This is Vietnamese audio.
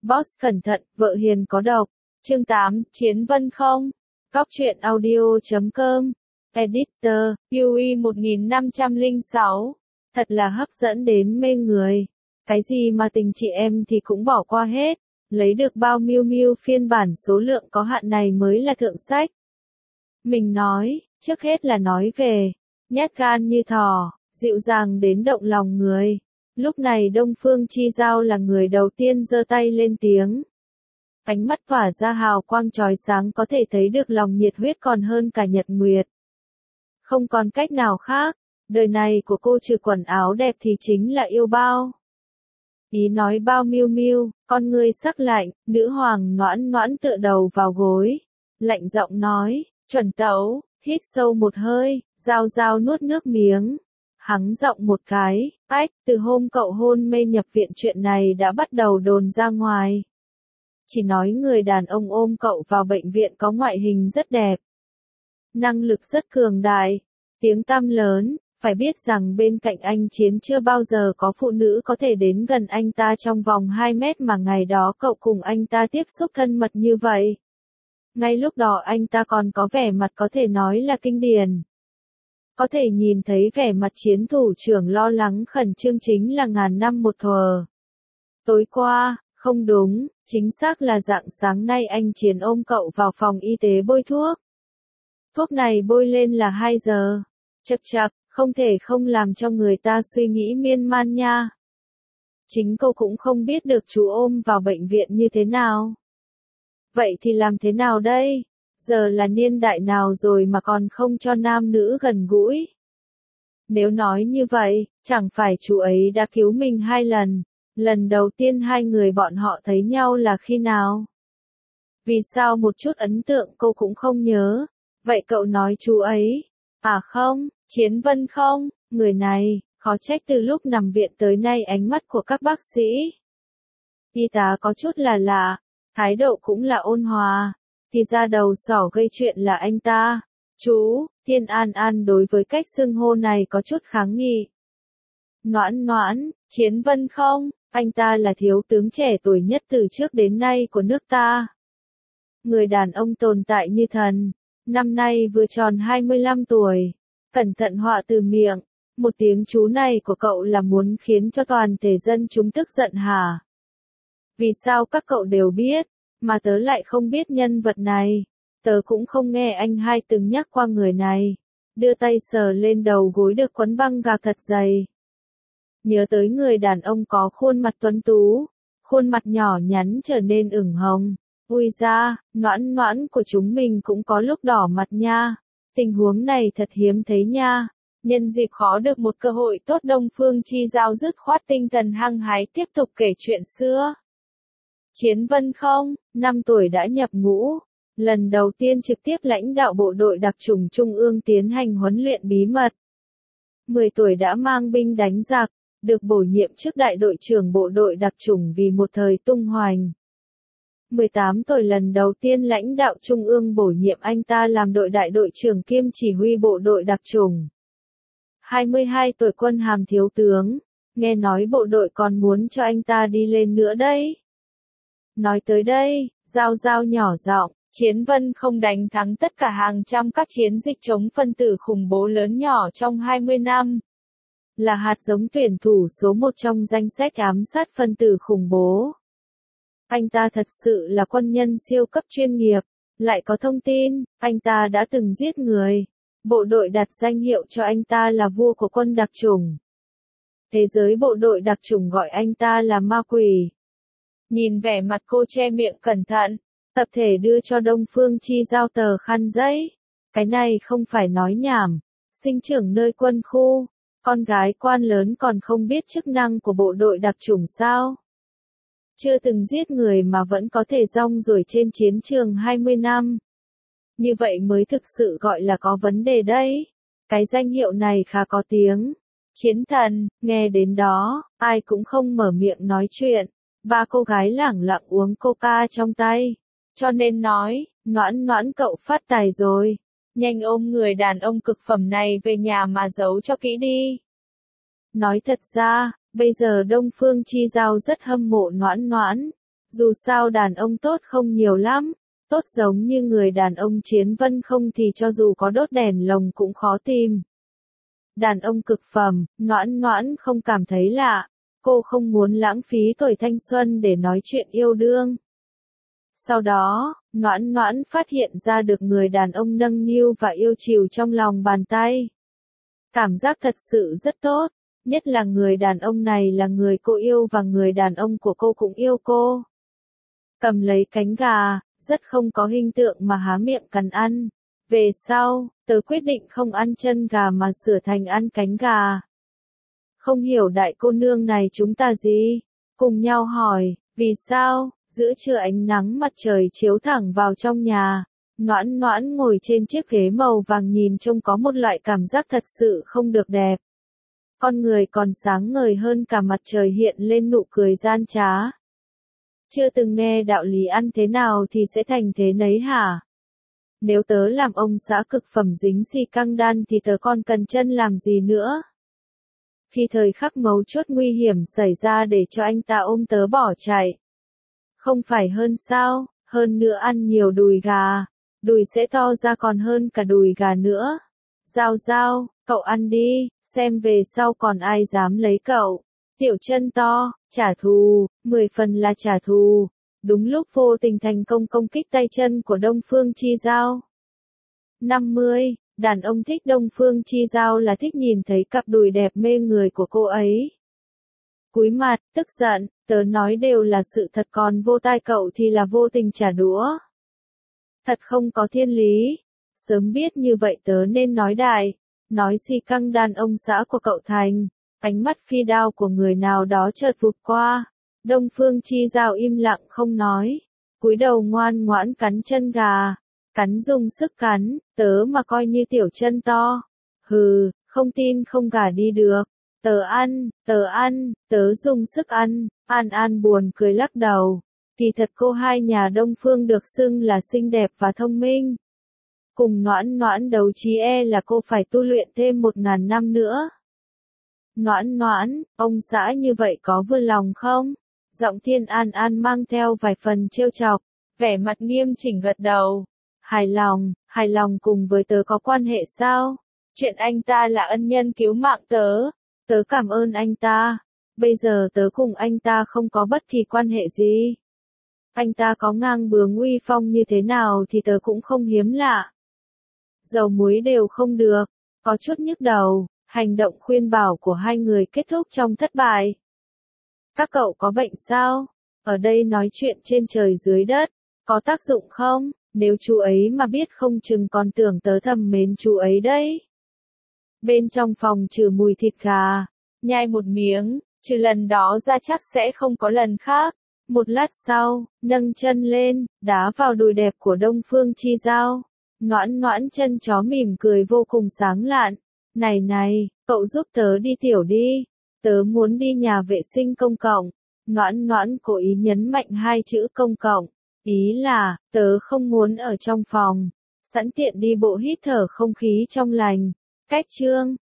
Boss cẩn thận, vợ hiền có độc. Chương 8, Chiến Vân không? Góc truyện audio.com. Editor, UE 1506. Thật là hấp dẫn đến mê người. Cái gì mà tình chị em thì cũng bỏ qua hết. Lấy được bao Miu Miu phiên bản số lượng có hạn này mới là thượng sách. Mình nói, trước hết là nói về, nhát gan như thỏ, dịu dàng đến động lòng người. Lúc này Đông Phương Chi Giao là người đầu tiên giơ tay lên tiếng. Ánh mắt tỏa ra hào quang chói sáng có thể thấy được lòng nhiệt huyết còn hơn cả nhật nguyệt. Không còn cách nào khác, đời này của cô trừ quần áo đẹp thì chính là yêu bao. Ý nói bao Miu Miu, con người sắc lạnh, nữ hoàng noãn noãn tựa đầu vào gối. Lạnh giọng nói, chuẩn tấu, hít sâu một hơi, Giao Giao nuốt nước miếng. Hắng giọng một cái, ách, từ hôm cậu hôn mê nhập viện chuyện này đã bắt đầu đồn ra ngoài. Chỉ nói người đàn ông ôm cậu vào bệnh viện có ngoại hình rất đẹp. Năng lực rất cường đại, tiếng tăm lớn, phải biết rằng bên cạnh anh Chiến chưa bao giờ có phụ nữ có thể đến gần anh ta trong vòng 2 mét mà ngày đó cậu cùng anh ta tiếp xúc thân mật như vậy. Ngay lúc đó anh ta còn có vẻ mặt có thể nói là kinh điển. Có thể nhìn thấy vẻ mặt Chiến thủ trưởng lo lắng khẩn trương chính là ngàn năm một thuở. Tối qua, không đúng, chính xác là rạng sáng nay anh Chiến ôm cậu vào phòng y tế bôi thuốc. Thuốc này bôi lên là 2 giờ. Chậc chậc, không thể không làm cho người ta suy nghĩ miên man nha. Chính cô cũng không biết được chú ôm vào bệnh viện như thế nào. Vậy thì làm thế nào đây? Giờ là niên đại nào rồi mà còn không cho nam nữ gần gũi? Nếu nói như vậy, chẳng phải chú ấy đã cứu mình 2 lần. Lần đầu tiên 2 người bọn họ thấy nhau là khi nào? Vì sao một chút ấn tượng cô cũng không nhớ? Vậy cậu nói chú ấy? À không, Chiến Vân không? Người này, khó trách từ lúc nằm viện tới nay ánh mắt của các bác sĩ. Y tá có chút là lạ, thái độ cũng là ôn hòa. Thì ra đầu sỏ gây chuyện là anh ta. Chú, Thiên An An đối với cách xưng hô này có chút kháng nghị. Noãn noãn, Chiến Vân không? Anh ta là thiếu tướng trẻ tuổi nhất từ trước đến nay của nước ta. Người đàn ông tồn tại như thần. Năm nay vừa tròn 25 tuổi. Cẩn thận họa từ miệng. Một tiếng chú này của cậu là muốn khiến cho toàn thể dân chúng tức giận hả? Vì sao các cậu đều biết, mà tớ lại không biết nhân vật này? Tớ cũng không nghe anh hai từng nhắc qua người này. Đưa tay sờ lên đầu gối được quấn băng gạc thật dày. Nhớ tới người đàn ông có khuôn mặt tuấn tú, khuôn mặt nhỏ nhắn trở nên ửng hồng. Ui da, noãn noãn của chúng mình cũng có lúc đỏ mặt nha. Tình huống này thật hiếm thấy nha. Nhân dịp khó được một cơ hội tốt Đông Phương Chi Giao dứt khoát tinh thần hăng hái tiếp tục kể chuyện xưa. Chiến Vân không, 5 tuổi đã nhập ngũ. Lần đầu tiên trực tiếp lãnh đạo bộ đội đặc chủng Trung ương tiến hành huấn luyện bí mật. 10 tuổi đã mang binh đánh giặc, được bổ nhiệm chức đại đội trưởng bộ đội đặc chủng vì một thời tung hoành. 18 tuổi lần đầu tiên lãnh đạo Trung ương bổ nhiệm anh ta làm đại đội trưởng kiêm chỉ huy bộ đội đặc chủng. 22 tuổi quân hàm thiếu tướng, nghe nói bộ đội còn muốn cho anh ta đi lên nữa đấy. Nói tới đây, Giao Giao nhỏ giọng, Chiến Vân không đánh thắng tất cả hàng trăm các chiến dịch chống phân tử khủng bố lớn nhỏ trong 20 năm. Là hạt giống tuyển thủ số 1 trong danh sách ám sát phân tử khủng bố. Anh ta thật sự là quân nhân siêu cấp chuyên nghiệp, lại có thông tin, anh ta đã từng giết người. Bộ đội đặt danh hiệu cho anh ta là vua của quân đặc chủng. Thế giới bộ đội đặc chủng gọi anh ta là ma quỷ. Nhìn vẻ mặt cô che miệng cẩn thận, tập thể đưa cho Đông Phương Chi Giao tờ khăn giấy. Cái này không phải nói nhảm, sinh trưởng nơi quân khu, con gái quan lớn còn không biết chức năng của bộ đội đặc chủng sao? Chưa từng giết người mà vẫn có thể rong ruổi trên chiến trường 20 năm. Như vậy mới thực sự gọi là có vấn đề đấy. Cái danh hiệu này khá có tiếng. Chiến thần, nghe đến đó, ai cũng không mở miệng nói chuyện. 3 cô gái lẳng lặng uống coca trong tay. Cho nên nói, noãn noãn cậu phát tài rồi. Nhanh ôm người đàn ông cực phẩm này về nhà mà giấu cho kỹ đi. Nói thật ra, bây giờ Đông Phương Chi Giao rất hâm mộ noãn noãn. Dù sao đàn ông tốt không nhiều lắm, tốt giống như người đàn ông Chiến Vân không thì cho dù có đốt đèn lồng cũng khó tìm. Đàn ông cực phẩm, Noãn Noãn không cảm thấy lạ, cô không muốn lãng phí tuổi thanh xuân để nói chuyện yêu đương. Sau đó, Noãn Noãn phát hiện ra được người đàn ông nâng niu và yêu chiều trong lòng bàn tay. Cảm giác thật sự rất tốt, nhất là người đàn ông này là người cô yêu và người đàn ông của cô cũng yêu cô. Cầm lấy cánh gà, rất không có hình tượng mà há miệng cắn ăn. Về sau, tớ quyết định không ăn chân gà mà sửa thành ăn cánh gà. Không hiểu đại cô nương này chúng ta gì? Cùng nhau hỏi, vì sao? Giữa trưa ánh nắng mặt trời chiếu thẳng vào trong nhà. Noãn Noãn ngồi trên chiếc ghế màu vàng nhìn trông có một loại cảm giác thật sự không được đẹp. Con người còn sáng ngời hơn cả mặt trời hiện lên nụ cười gian trá. Chưa từng nghe đạo lý ăn thế nào thì sẽ thành thế nấy hả? Nếu tớ làm ông xã cực phẩm dính xì căng đan thì tớ còn cần chân làm gì nữa? Khi thời khắc mấu chốt nguy hiểm xảy ra để cho anh ta ôm tớ bỏ chạy. Không phải hơn sao, hơn nữa ăn nhiều đùi gà, đùi sẽ to ra còn hơn cả đùi gà nữa. Giao Giao, cậu ăn đi, xem về sau còn ai dám lấy cậu. Tiểu chân to, trả thù, 10 phần là trả thù. Đúng lúc vô tình thành công công kích tay chân của Đông Phương Chi Giao. 50, đàn ông thích Đông Phương Chi Giao là thích nhìn thấy cặp đùi đẹp mê người của cô ấy. Cúi mặt, tức giận, tớ nói đều là sự thật còn vô tai cậu thì là vô tình trả đũa. Thật không có thiên lý. Sớm biết như vậy tớ nên nói đại, nói xì căng đàn ông xã của cậu thành. Ánh mắt phi đao của người nào đó chợt vụt qua. Đông Phương Chi Giao im lặng không nói. Cúi đầu ngoan ngoãn cắn chân gà. Cắn dùng sức cắn, tớ mà coi như tiểu chân to. Hừ, không tin không gả đi được. Tớ ăn, tớ dùng sức ăn. An An buồn cười lắc đầu. Kỳ thật cô hai nhà Đông Phương được xưng là xinh đẹp và thông minh. Cùng Noãn Noãn đấu trí là cô phải tu luyện thêm 1000 năm nữa. Noãn Noãn, ông xã như vậy có vừa lòng không? Giọng Thiên An An mang theo vài phần trêu chọc, vẻ mặt nghiêm chỉnh gật đầu. Hài lòng cùng với tớ có quan hệ sao? Chuyện anh ta là ân nhân cứu mạng tớ cảm ơn anh ta. Bây giờ tớ cùng anh ta không có bất kỳ quan hệ gì. Anh ta có ngang bướng uy phong như thế nào thì tớ cũng không hiếm lạ. Dầu muối đều không được, có chút nhức đầu, hành động khuyên bảo của hai người kết thúc trong thất bại. Các cậu có bệnh sao? Ở đây nói chuyện trên trời dưới đất, có tác dụng không? Nếu chú ấy mà biết không chừng còn tưởng tớ thầm mến chú ấy đấy. Bên trong phòng trừ mùi thịt gà, nhai một miếng, trừ lần đó ra chắc sẽ không có lần khác. Một lát sau, nâng chân lên, đá vào đùi đẹp của Đông Phương Chi Giao. Noãn Noãn chân chó mỉm cười vô cùng sáng lạn. Này, cậu giúp tớ đi tiểu đi. Tớ muốn đi nhà vệ sinh công cộng. Noãn Noãn cố ý nhấn mạnh hai chữ công cộng. Ý là, tớ không muốn ở trong phòng. Sẵn tiện đi bộ hít thở không khí trong lành. Cách chương